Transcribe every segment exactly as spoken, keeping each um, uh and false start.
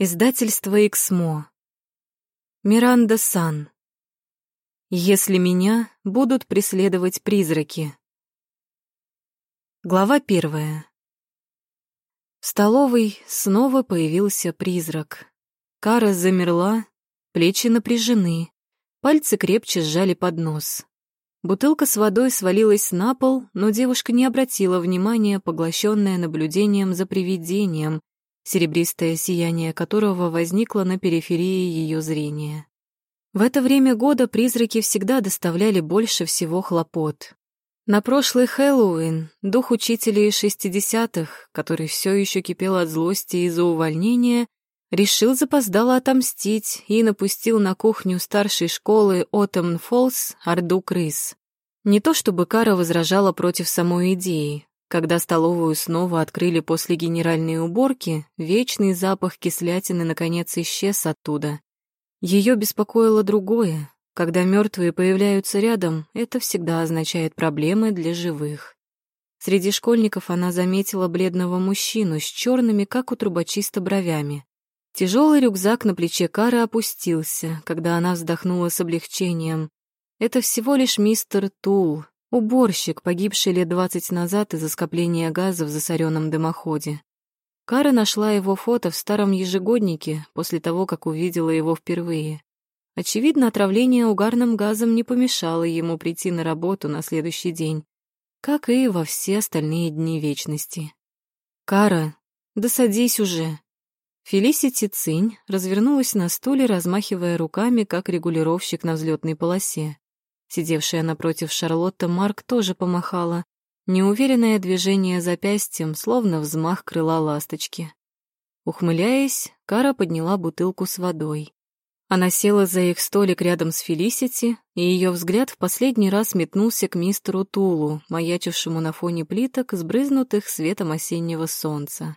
Издательство «Эксмо». Миранда Сан. Если меня будут преследовать призраки. Глава первая. В столовой снова появился призрак. Кара замерла, плечи напряжены, пальцы крепче сжали поднос. Бутылка с водой свалилась на пол, но девушка не обратила внимания, поглощенная наблюдением за привидением, серебристое сияние которого возникло на периферии ее зрения. В это время года призраки всегда доставляли больше всего хлопот. На прошлый Хэллоуин дух учителя из шестидесятых, который все еще кипел от злости из-за увольнения, решил запоздало отомстить и напустил на кухню старшей школы Оттомн Фоллс орду крыс. Не то чтобы Кара возражала против самой идеи. Когда столовую снова открыли после генеральной уборки, вечный запах кислятины наконец исчез оттуда. Ее беспокоило другое. Когда мертвые появляются рядом, это всегда означает проблемы для живых. Среди школьников она заметила бледного мужчину с черными, как у трубочиста, бровями. Тяжелый рюкзак на плече Кары опустился, когда она вздохнула с облегчением. Это всего лишь мистер Тул, уборщик, погибший лет двадцать назад из-за скопления газа в засоренном дымоходе. Кара нашла его фото в старом ежегоднике после того, как увидела его впервые. Очевидно, отравление угарным газом не помешало ему прийти на работу на следующий день, как и во все остальные дни вечности. «Кара, да садись уже!» Фелисити Цинь развернулась на стуле, размахивая руками, как регулировщик на взлетной полосе. Сидевшая напротив Шарлотта Марк тоже помахала. Неуверенное движение запястьем, словно взмах крыла ласточки. Ухмыляясь, Кара подняла бутылку с водой. Она села за их столик рядом с Фелисити, и ее взгляд в последний раз метнулся к мистеру Тулу, маячившему на фоне плиток, сбрызнутых светом осеннего солнца.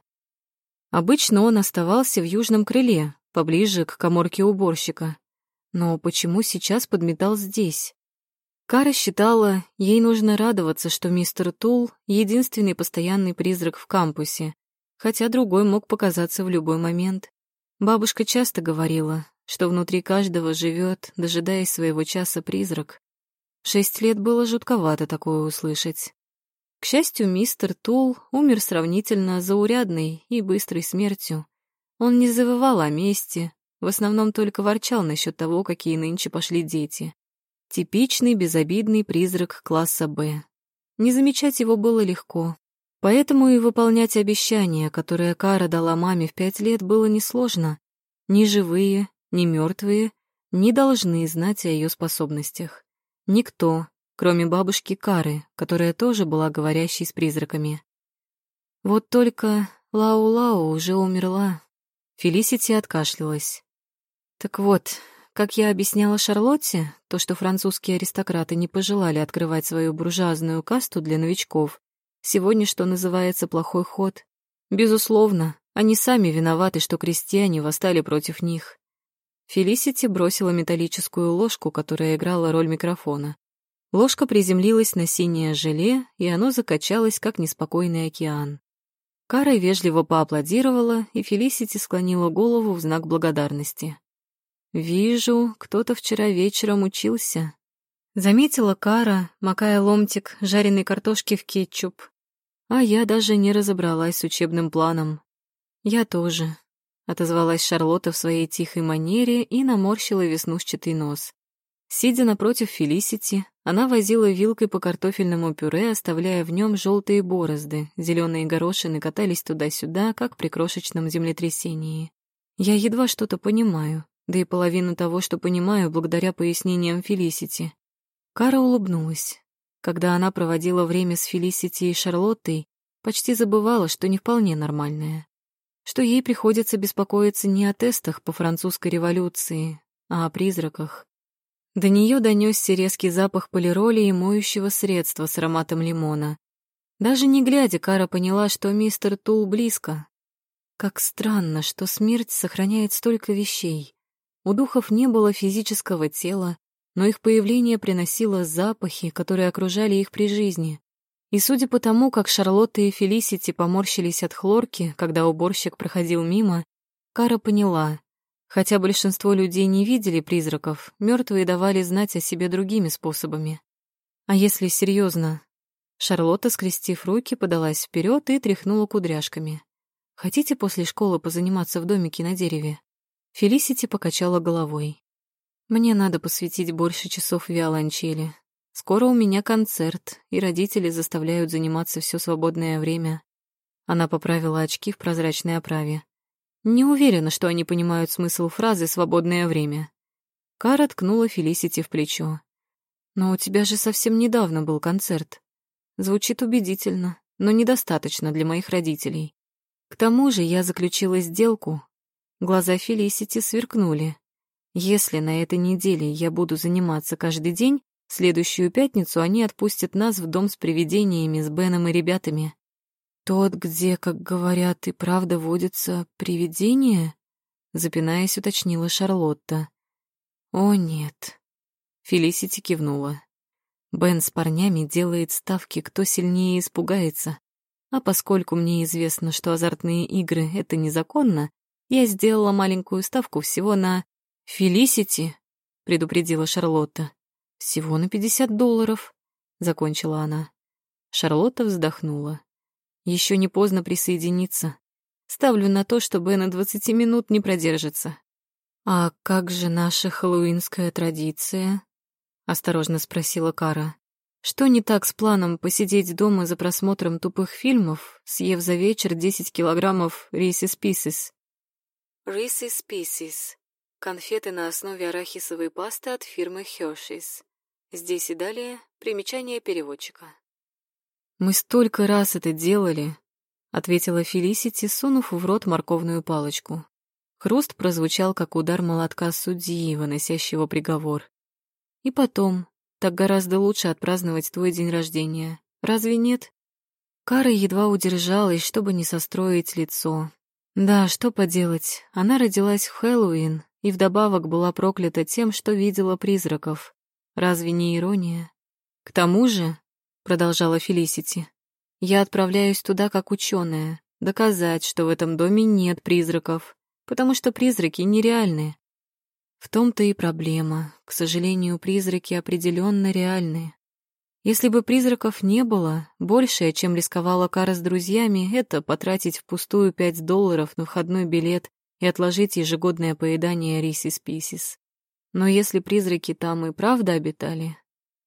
Обычно он оставался в южном крыле, поближе к каморке уборщика. Но почему сейчас подметал здесь? Кара считала, ей нужно радоваться, что мистер Тул — единственный постоянный призрак в кампусе, хотя другой мог показаться в любой момент. Бабушка часто говорила, что внутри каждого живет, дожидаясь своего часа, призрак. В шесть лет было жутковато такое услышать. К счастью, мистер Тул умер сравнительно заурядной и быстрой смертью. Он не завывал о мести, в основном только ворчал насчет того, какие нынче пошли дети. Типичный безобидный призрак класса «Б». Не замечать его было легко, поэтому и выполнять обещания, которые Кара дала маме в пять лет, было несложно. Ни живые, ни мертвые не должны знать о ее способностях. Никто, кроме бабушки Кары, которая тоже была говорящей с призраками. Вот только Лау-Лау уже умерла. Фелисити откашлялась. Так вот, как я объясняла Шарлотте, то, что французские аристократы не пожелали открывать свою буржуазную касту для новичков, сегодня, что называется, плохой ход. Безусловно, они сами виноваты, что крестьяне восстали против них. Фелисити бросила металлическую ложку, которая играла роль микрофона. Ложка приземлилась на синее желе, и оно закачалось, как неспокойный океан. Кара вежливо поаплодировала, и Фелисити склонила голову в знак благодарности. «Вижу, кто-то вчера вечером учился», — заметила Кара, макая ломтик жареной картошки в кетчуп. А я даже не разобралась с учебным планом. «Я тоже», — отозвалась Шарлотта в своей тихой манере и наморщила веснушчатый нос. Сидя напротив Фелисити, она возила вилкой по картофельному пюре, оставляя в нем желтые борозды, зеленые горошины катались туда-сюда, как при крошечном землетрясении. «Я едва что-то понимаю, да и половину того, что понимаю, благодаря пояснениям Фелисити». Кара улыбнулась. Когда она проводила время с Фелисити и Шарлоттой, почти забывала, что не вполне нормальная. Что ей приходится беспокоиться не о тестах по французской революции, а о призраках. До нее донесся резкий запах полироли и моющего средства с ароматом лимона. Даже не глядя, Кара поняла, что мистер Тул близко. Как странно, что смерть сохраняет столько вещей. У духов не было физического тела, но их появление приносило запахи, которые окружали их при жизни. И судя по тому, как Шарлотта и Фелисити поморщились от хлорки, когда уборщик проходил мимо, Кара поняла. Хотя большинство людей не видели призраков, мертвые давали знать о себе другими способами. А если серьезно? Шарлотта, скрестив руки, подалась вперед и тряхнула кудряшками. «Хотите после школы позаниматься в домике на дереве?» Фелисити покачала головой. «Мне надо посвятить больше часов виолончели. Скоро у меня концерт, и родители заставляют заниматься все свободное время». Она поправила очки в прозрачной оправе. Не уверена, что они понимают смысл фразы «свободное время». Кара ткнула Фелисити в плечо. «Но у тебя же совсем недавно был концерт. Звучит убедительно, но недостаточно для моих родителей. К тому же я заключила сделку». Глаза Фелисити сверкнули. «Если на этой неделе я буду заниматься каждый день, в следующую пятницу они отпустят нас в дом с привидениями с Беном и ребятами». «Тот, где, как говорят, и правда водятся привидения?» Запинаясь, уточнила Шарлотта. «О, нет». Фелисити кивнула. «Бен с парнями делает ставки, кто сильнее испугается. А поскольку мне известно, что азартные игры — это незаконно, я сделала маленькую ставку всего на...» «Фелисити», — предупредила Шарлотта. «Всего на пятьдесят долларов», — закончила она. Шарлотта вздохнула. Еще не поздно присоединиться. Ставлю на то, что Бен и двадцати минут не продержится». «А как же наша хэллоуинская традиция?» — осторожно спросила Кара. «Что не так с планом посидеть дома за просмотром тупых фильмов, съев за вечер десять килограммов Reese's Pieces?» Reese's Pieces — конфеты на основе арахисовой пасты от фирмы Hershey's. Здесь и далее примечание переводчика. «Мы столько раз это делали», — ответила Фелисити, сунув в рот морковную палочку. Хруст прозвучал, как удар молотка судьи, выносящего приговор. «И потом, так гораздо лучше отпраздновать твой день рождения. Разве нет?» Кара едва удержалась, чтобы не состроить лицо. Да, что поделать, она родилась в Хэллоуин и вдобавок была проклята тем, что видела призраков. Разве не ирония? «К тому же», — продолжала Фелисити, — «я отправляюсь туда как ученая, доказать, что в этом доме нет призраков, потому что призраки нереальны». В том-то и проблема. К сожалению, призраки определенно реальны. Если бы призраков не было, большее, чем рисковала Кара с друзьями, это потратить впустую пять долларов на входной билет и отложить ежегодное поедание Reese's Pieces. Но если призраки там и правда обитали...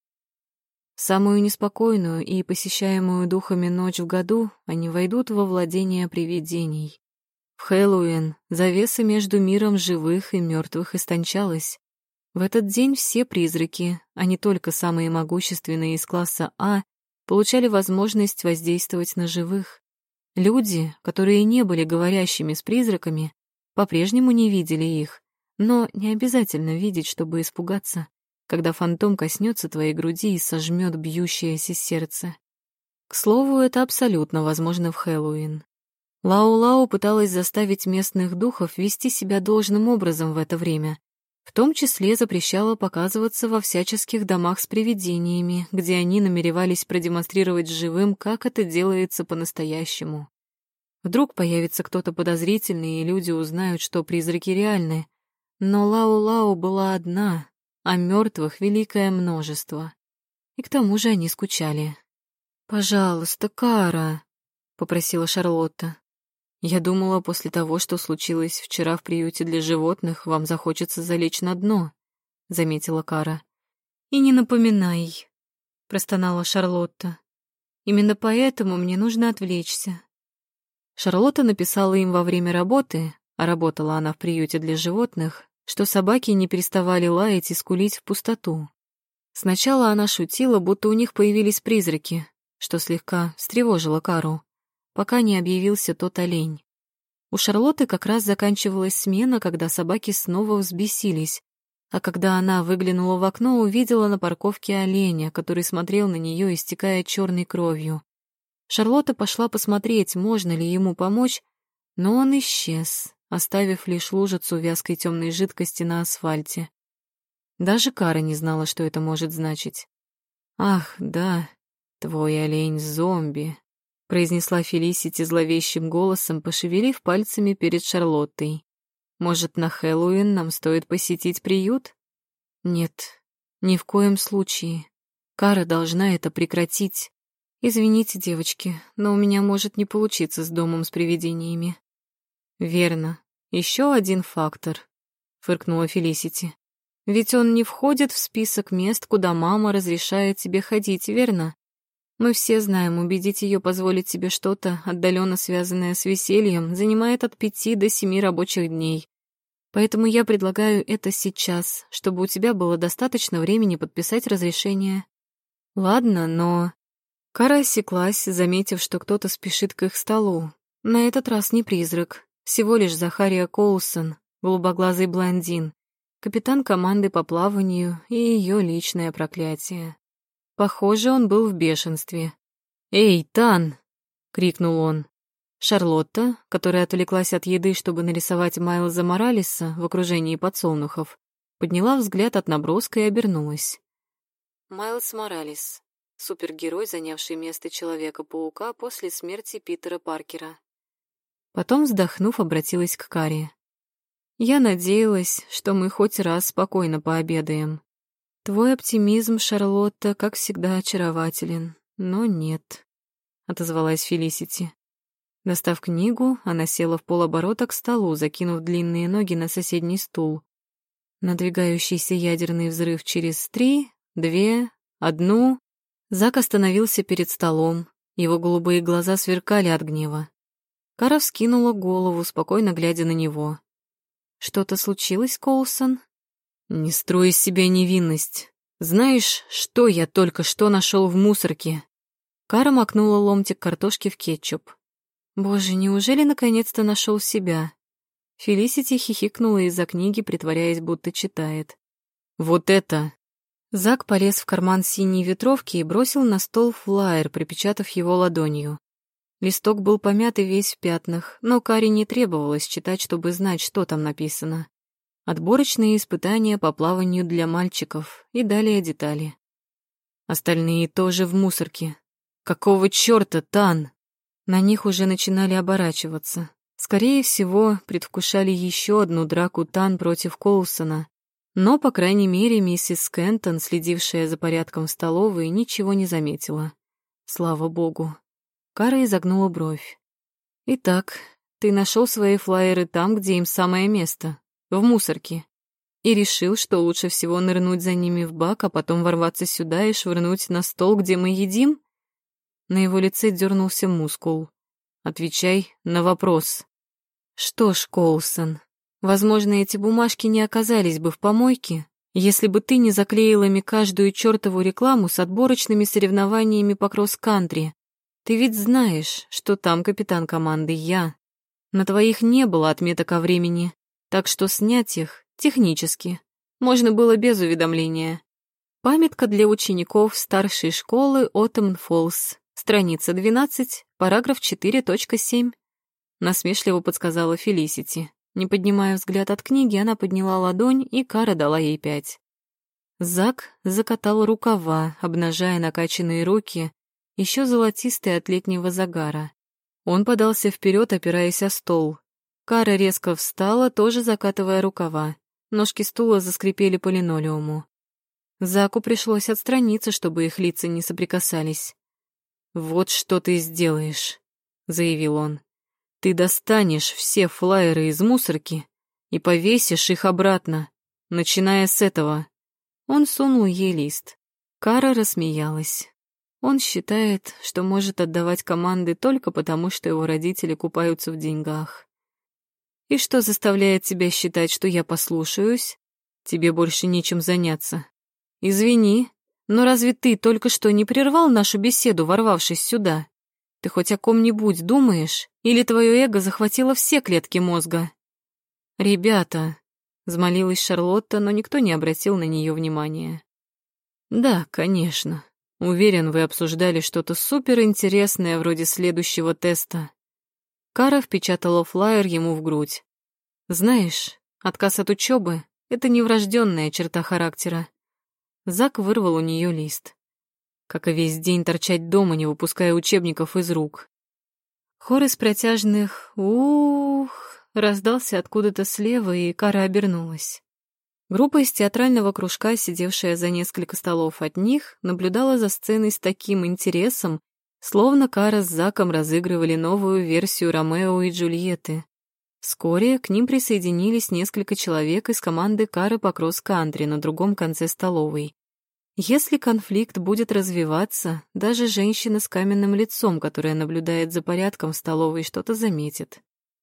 В самую неспокойную и посещаемую духами ночь в году они войдут во владение привидений. В Хэллоуин завеса между миром живых и мертвых истончалась. В этот день все призраки, а не только самые могущественные из класса А, получали возможность воздействовать на живых. Люди, которые не были говорящими с призраками, по-прежнему не видели их, но не обязательно видеть, чтобы испугаться, когда фантом коснется твоей груди и сожмет бьющееся сердце. К слову, это абсолютно возможно в Хэллоуин. Лау-Лау пыталась заставить местных духов вести себя должным образом в это время, в том числе запрещала показываться во всяческих домах с привидениями, где они намеревались продемонстрировать живым, как это делается по-настоящему. Вдруг появится кто-то подозрительный, и люди узнают, что призраки реальны. Но Лау-Лау была одна, а мертвых великое множество. И к тому же они скучали. «Пожалуйста, Кара», — попросила Шарлотта. «Я думала, после того, что случилось вчера в приюте для животных, вам захочется залечь на дно», — заметила Кара. «И не напоминай», — простонала Шарлотта. «Именно поэтому мне нужно отвлечься». Шарлотта написала им во время работы, а работала она в приюте для животных, что собаки не переставали лаять и скулить в пустоту. Сначала она шутила, будто у них появились призраки, что слегка встревожило Кару, пока не объявился тот олень. У Шарлотты как раз заканчивалась смена, когда собаки снова взбесились, а когда она выглянула в окно, увидела на парковке оленя, который смотрел на нее, истекая черной кровью. Шарлотта пошла посмотреть, можно ли ему помочь, но он исчез, оставив лишь лужицу вязкой темной жидкости на асфальте. Даже Кара не знала, что это может значить. «Ах, да, твой олень-зомби», — произнесла Фелисити зловещим голосом, пошевелив пальцами перед Шарлоттой. Может, на Хэллоуин нам стоит посетить приют? Нет, ни в коем случае. Кара должна это прекратить. Извините, девочки, но у меня может не получиться с домом с привидениями. Верно. Еще один фактор, фыркнула Фелисити. Ведь он не входит в список мест, куда мама разрешает тебе ходить, верно? Мы все знаем, убедить ее позволить себе что-то, отдаленно связанное с весельем, занимает от пяти до семи рабочих дней. Поэтому я предлагаю это сейчас, чтобы у тебя было достаточно времени подписать разрешение. Ладно, но... Кара осеклась, заметив, что кто-то спешит к их столу. На этот раз не призрак, всего лишь Захария Коулсон, голубоглазый блондин, капитан команды по плаванию и ее личное проклятие. Похоже, он был в бешенстве. «Эй, Тан!» — крикнул он. Шарлотта, которая отвлеклась от еды, чтобы нарисовать Майлза Моралеса в окружении подсолнухов, подняла взгляд от наброска и обернулась. Майлз Моралес. Супергерой, занявший место Человека-паука после смерти Питера Паркера. Потом, вздохнув, обратилась к Каре. «Я надеялась, что мы хоть раз спокойно пообедаем. Твой оптимизм, Шарлотта, как всегда очарователен, но нет», — отозвалась Фелисити. Достав книгу, она села в полоборота к столу, закинув длинные ноги на соседний стул. Надвигающийся ядерный взрыв через три, две, одну... Зак остановился перед столом, его голубые глаза сверкали от гнева. Кара вскинула голову, спокойно глядя на него. «Что-то случилось, Коулсон?» «Не строй из себя невинность. Знаешь, что я только что нашел в мусорке?» Кара макнула ломтик картошки в кетчуп. «Боже, неужели наконец-то нашел себя?» Фелисити хихикнула из-за книги, притворяясь, будто читает. «Вот это!» Зак полез в карман синей ветровки и бросил на стол флаер, припечатав его ладонью. Листок был помят и весь в пятнах, но Каре не требовалось читать, чтобы знать, что там написано. Отборочные испытания по плаванию для мальчиков и далее детали. Остальные тоже в мусорке. Какого чёрта, Тан? На них уже начинали оборачиваться. Скорее всего, предвкушали еще одну драку Тан против Коулсона. Но, по крайней мере, миссис Кентон, следившая за порядком в столовой, ничего не заметила. Слава богу. Кара изогнула бровь. «Итак, ты нашел свои флаеры там, где им самое место, в мусорке, и решил, что лучше всего нырнуть за ними в бак, а потом ворваться сюда и швырнуть на стол, где мы едим?» На его лице дернулся мускул. «Отвечай на вопрос». «Что ж, Коулсон, возможно, эти бумажки не оказались бы в помойке, если бы ты не заклеила ими каждую чертову рекламу с отборочными соревнованиями по кросс-кантри. Ты ведь знаешь, что там капитан команды я. На твоих не было отметок о времени, так что снять их, технически, можно было без уведомления. Памятка для учеников старшей школы Оттемн-Фоллс, страница двенадцать, параграф четыре точка семь. Насмешливо подсказала Фелисити. Не поднимая взгляд от книги, она подняла ладонь, и Кара дала ей пять. Зак закатал рукава, обнажая накачанные руки, еще золотистые от летнего загара. Он подался вперед, опираясь о стол. Кара резко встала, тоже закатывая рукава. Ножки стула заскрипели по линолеуму. Заку пришлось отстраниться, чтобы их лица не соприкасались. «Вот что ты сделаешь», — заявил он. «Ты достанешь все флаеры из мусорки и повесишь их обратно, начиная с этого». Он сунул ей лист. Кара рассмеялась. Он считает, что может отдавать команды только потому, что его родители купаются в деньгах. «И что заставляет тебя считать, что я послушаюсь? Тебе больше нечем заняться. Извини, но разве ты только что не прервал нашу беседу, ворвавшись сюда? Ты хоть о ком-нибудь думаешь? Или твое эго захватило все клетки мозга?» «Ребята», — взмолилась Шарлотта, но никто не обратил на нее внимания. «Да, конечно. Уверен, вы обсуждали что-то суперинтересное вроде следующего теста». Кара впечатала флаер ему в грудь. «Знаешь, отказ от учебы — это не врожденная черта характера». Зак вырвал у нее лист. Как и весь день торчать дома, не выпуская учебников из рук. Хор из протяжных «ух» раздался откуда-то слева, и Кара обернулась. Группа из театрального кружка, сидевшая за несколько столов от них, наблюдала за сценой с таким интересом, словно Кара с Заком разыгрывали новую версию Ромео и Джульетты. Вскоре к ним присоединились несколько человек из команды Кары по кросс-кантри на другом конце столовой. Если конфликт будет развиваться, даже женщина с каменным лицом, которая наблюдает за порядком в столовой, что-то заметит.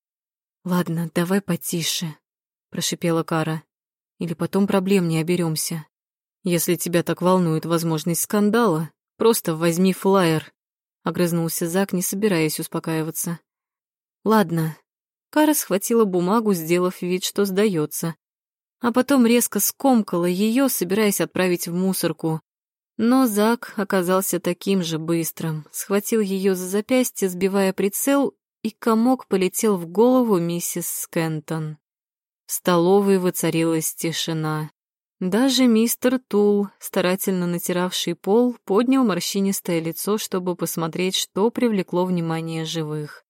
«Ладно, давай потише», — прошипела Кара. «Или потом проблем не оберемся. Если тебя так волнует возможность скандала, просто возьми флаер», — огрызнулся Зак, не собираясь успокаиваться. «Ладно». Кара схватила бумагу, сделав вид, что сдается, а потом резко скомкала ее, собираясь отправить в мусорку. Но Зак оказался таким же быстрым, схватил ее за запястье, сбивая прицел, и комок полетел в голову миссис Скэнтон. В столовой воцарилась тишина. Даже мистер Тул, старательно натиравший пол, поднял морщинистое лицо, чтобы посмотреть, что привлекло внимание живых.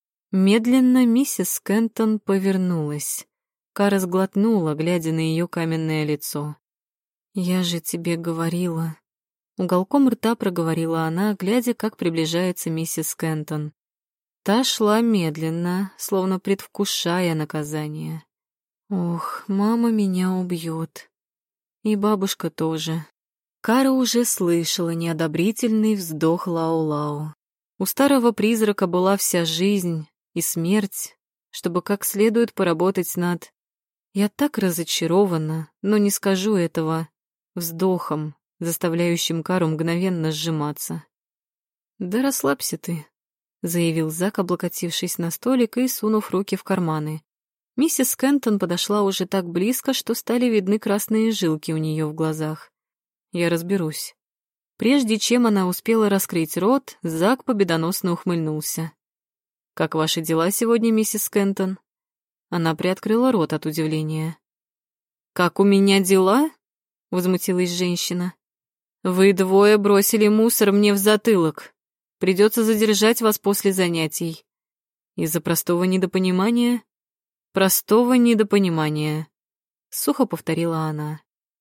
Медленно миссис Скэнтон повернулась. Кара сглотнула, глядя на ее каменное лицо. «Я же тебе говорила...» Уголком рта проговорила она, глядя, как приближается миссис Скэнтон. Та шла медленно, словно предвкушая наказание. «Ох, мама меня убьет. И бабушка тоже». Кара уже слышала неодобрительный вздох Лау-Лау. У старого призрака была вся жизнь и смерть, чтобы как следует поработать над... Я так разочарована, но не скажу этого вздохом, заставляющим Кару мгновенно сжиматься. «Да расслабься ты», — заявил Зак, облокотившись на столик и сунув руки в карманы. Миссис Скэнтон подошла уже так близко, что стали видны красные жилки у нее в глазах. «Я разберусь». Прежде чем она успела раскрыть рот, Зак победоносно ухмыльнулся. «Как ваши дела сегодня, миссис Скэнтон?» Она приоткрыла рот от удивления. «Как у меня дела?» — возмутилась женщина. «Вы двое бросили мусор мне в затылок. Придется задержать вас после занятий». «Из-за простого недопонимания?» «Простого недопонимания», — сухо повторила она.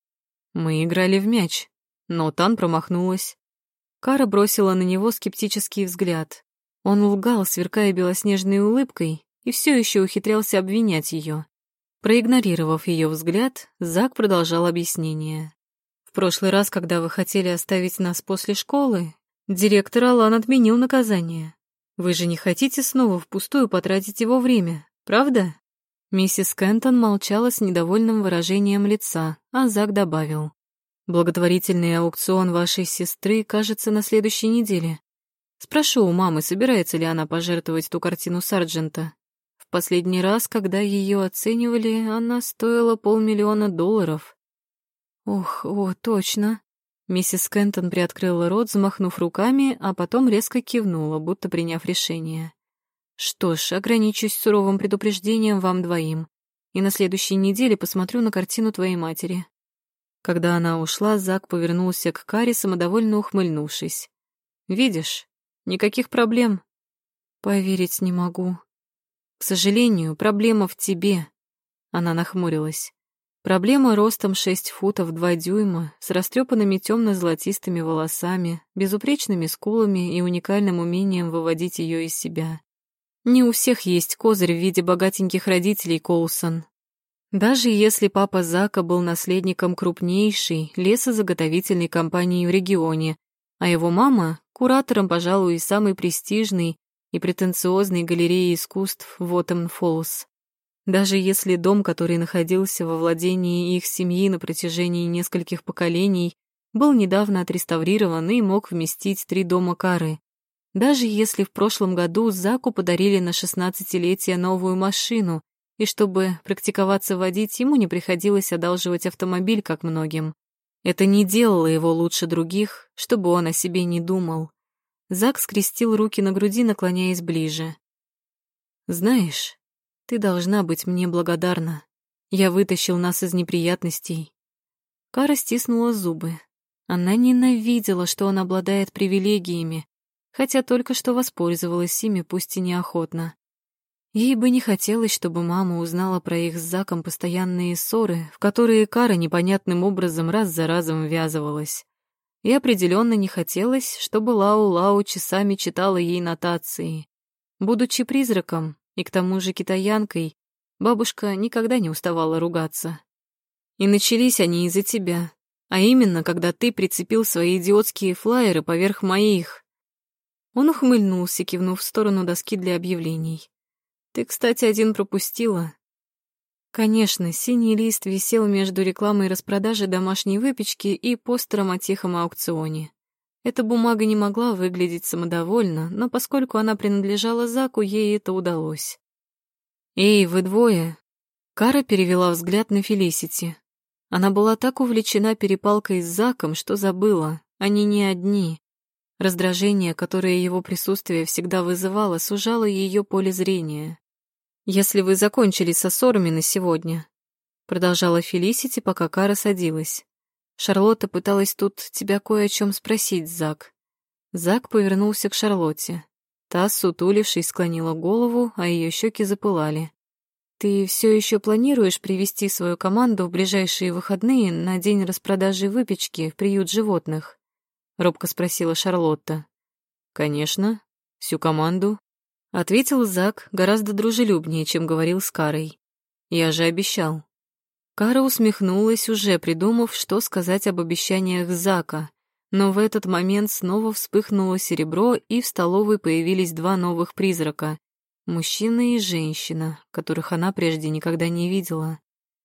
«Мы играли в мяч, но Тан промахнулась». Кара бросила на него скептический взгляд. Он лгал, сверкая белоснежной улыбкой, и все еще ухитрялся обвинять ее. Проигнорировав ее взгляд, Зак продолжал объяснение. «В прошлый раз, когда вы хотели оставить нас после школы, директор Алан отменил наказание. Вы же не хотите снова впустую потратить его время, правда?» Миссис Кентон молчала с недовольным выражением лица, а Зак добавил. «Благотворительный аукцион вашей сестры, кажется, на следующей неделе. Спрошу у мамы, собирается ли она пожертвовать ту картину Сарджента. В последний раз, когда ее оценивали, она стоила полмиллиона долларов». «Ох, о, точно». Миссис Кентон приоткрыла рот, взмахнув руками, а потом резко кивнула, будто приняв решение. «Что ж, ограничусь суровым предупреждением вам двоим, и на следующей неделе посмотрю на картину твоей матери». Когда она ушла, Зак повернулся к Каре, самодовольно ухмыльнувшись. «Видишь, никаких проблем». «Поверить не могу». «К сожалению, проблема в тебе». Она нахмурилась. Проблема ростом шесть футов два дюйма, с растрепанными темно-золотистыми волосами, безупречными скулами и уникальным умением выводить ее из себя. Не у всех есть козырь в виде богатеньких родителей, Коулсон. Даже если папа Зака был наследником крупнейшей лесозаготовительной компании в регионе, а его мама — куратором, пожалуй, самой престижной и претенциозной галереи искусств в Уоттем-Фоллс. Даже если дом, который находился во владении их семьи на протяжении нескольких поколений, был недавно отреставрирован и мог вместить три дома Кары. Даже если в прошлом году Заку подарили на шестнадцатилетие новую машину, и чтобы практиковаться водить, ему не приходилось одалживать автомобиль, как многим. Это не делало его лучше других, чтобы он о себе не думал. Зак скрестил руки на груди, наклоняясь ближе. «Знаешь, ты должна быть мне благодарна. Я вытащил нас из неприятностей». Кара стиснула зубы. Она ненавидела, что он обладает привилегиями, хотя только что воспользовалась ими, пусть и неохотно. Ей бы не хотелось, чтобы мама узнала про их с Заком постоянные ссоры, в которые Кара непонятным образом раз за разом ввязывалась. И определенно не хотелось, чтобы Лау-Лау часами читала ей нотации. Будучи призраком, и к тому же китаянкой, бабушка никогда не уставала ругаться. И начались они из-за тебя, а именно, когда ты прицепил свои идиотские флаеры поверх моих. Он ухмыльнулся, кивнув в сторону доски для объявлений. Ты, кстати, один пропустила. Конечно, синий лист висел между рекламой распродажи домашней выпечки и постером о тихом аукционе. Эта бумага не могла выглядеть самодовольно, но поскольку она принадлежала Заку, ей это удалось. «Эй, вы двое!» Кара перевела взгляд на Фелисити. Она была так увлечена перепалкой с Заком, что забыла, они не одни. Раздражение, которое его присутствие всегда вызывало, сужало ее поле зрения. «Если вы закончили со ссорами на сегодня», — продолжала Фелисити, пока Кара садилась. «Шарлотта пыталась тут тебя кое о чем спросить, Зак». Зак повернулся к Шарлотте. Та, сутулившись, склонила голову, а ее щеки запылали. «Ты все еще планируешь привести свою команду в ближайшие выходные на день распродажи выпечки в приют животных?» — робко спросила Шарлотта. «Конечно, всю команду», — ответил Зак гораздо дружелюбнее, чем говорил с Карой. «Я же обещал». Кара усмехнулась, уже придумав, что сказать об обещаниях Зака, но в этот момент снова вспыхнуло серебро, и в столовой появились два новых призрака — мужчина и женщина, которых она прежде никогда не видела.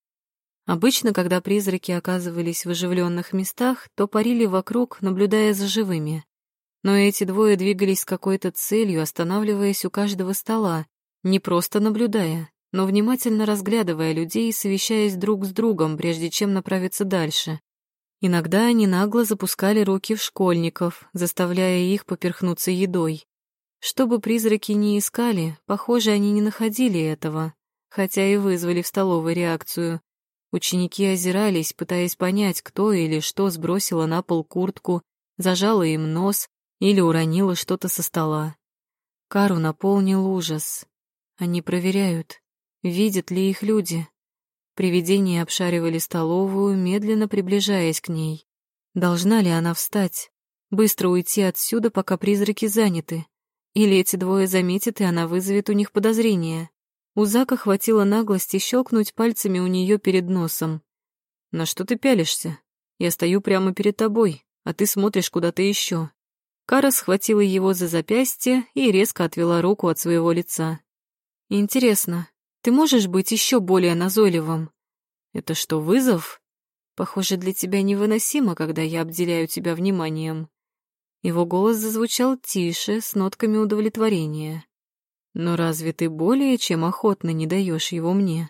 Обычно, когда призраки оказывались в оживленных местах, то парили вокруг, наблюдая за живыми. Но эти двое двигались с какой-то целью, останавливаясь у каждого стола, не просто наблюдая, но внимательно разглядывая людей и совещаясь друг с другом, прежде чем направиться дальше. Иногда они нагло запускали руки в школьников, заставляя их поперхнуться едой. Что бы призраки ни искали, похоже, они не находили этого, хотя и вызвали в столовой реакцию. Ученики озирались, пытаясь понять, кто или что сбросило на пол куртку, зажало им нос или уронило что-то со стола. Кару наполнил ужас. Они проверяют, видят ли их люди. Привидения обшаривали столовую, медленно приближаясь к ней. Должна ли она встать, быстро уйти отсюда, пока призраки заняты? Или эти двое заметят, и она вызовет у них подозрения? У Зака хватило наглости щелкнуть пальцами у нее перед носом. «На что ты пялишься? Я стою прямо перед тобой, а ты смотришь куда-то еще». Кара схватила его за запястье и резко отвела руку от своего лица. «Интересно, ты можешь быть еще более назойливым? Это что, вызов? Похоже, для тебя невыносимо, когда я обделяю тебя вниманием». Его голос зазвучал тише, с нотками удовлетворения. «Но разве ты более чем охотно не даешь его мне?»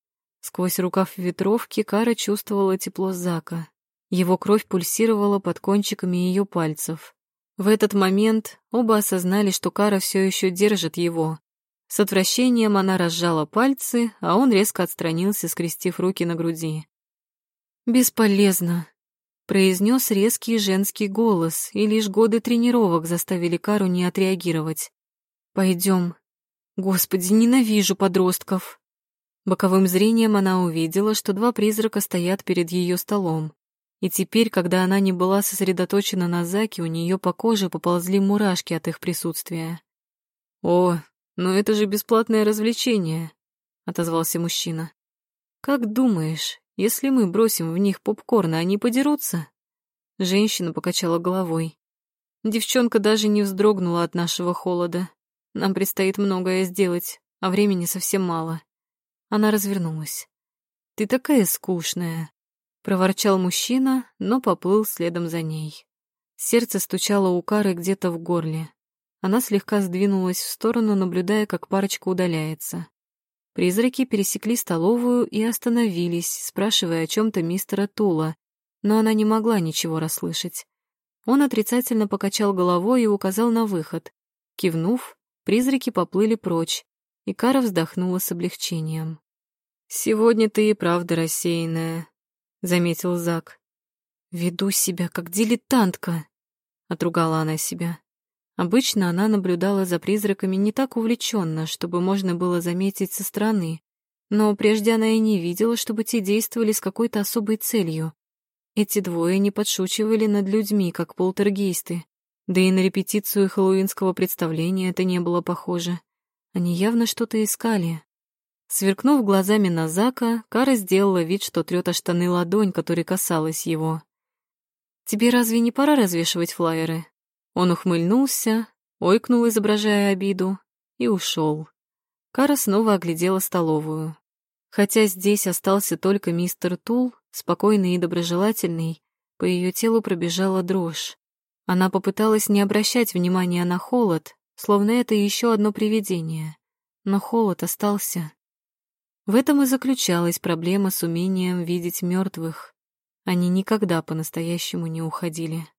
Сквозь рукав ветровки Кара чувствовала тепло Зака. Его кровь пульсировала под кончиками ее пальцев. В этот момент оба осознали, что Кара все еще держит его. С отвращением она разжала пальцы, а он резко отстранился, скрестив руки на груди. «Бесполезно», — произнес резкий женский голос, и лишь годы тренировок заставили Кару не отреагировать. «Пойдем. Господи, ненавижу подростков». Боковым зрением она увидела, что два призрака стоят перед ее столом. И теперь, когда она не была сосредоточена на Заке, у нее по коже поползли мурашки от их присутствия. «О, ну это же бесплатное развлечение», — отозвался мужчина. «Как думаешь, если мы бросим в них попкорн, они подерутся?» Женщина покачала головой. «Девчонка даже не вздрогнула от нашего холода. Нам предстоит многое сделать, а времени совсем мало». Она развернулась. «Ты такая скучная», — проворчал мужчина, но поплыл следом за ней. Сердце стучало у Кары где-то в горле. Она слегка сдвинулась в сторону, наблюдая, как парочка удаляется. Призраки пересекли столовую и остановились, спрашивая о чем-то мистера Тула, но она не могла ничего расслышать. Он отрицательно покачал головой и указал на выход. Кивнув, призраки поплыли прочь, и Кара вздохнула с облегчением. «Сегодня ты и правда рассеянная», — заметил Зак. «Веду себя как дилетантка», — отругала она себя. Обычно она наблюдала за призраками не так увлеченно, чтобы можно было заметить со стороны, но прежде она и не видела, чтобы те действовали с какой-то особой целью. Эти двое не подшучивали над людьми, как полтергейсты, да и на репетицию хэллоуинского представления это не было похоже. Они явно что-то искали. Сверкнув глазами на Зака, Кара сделала вид, что трёт о штаны ладонь, которой касалась его. «Тебе разве не пора развешивать флаеры?» Он ухмыльнулся, ойкнул, изображая обиду, и ушел. Кара снова оглядела столовую. Хотя здесь остался только мистер Тул, спокойный и доброжелательный, по ее телу пробежала дрожь. Она попыталась не обращать внимания на холод, словно это еще одно привидение. Но холод остался. В этом и заключалась проблема с умением видеть мертвых. Они никогда по-настоящему не уходили.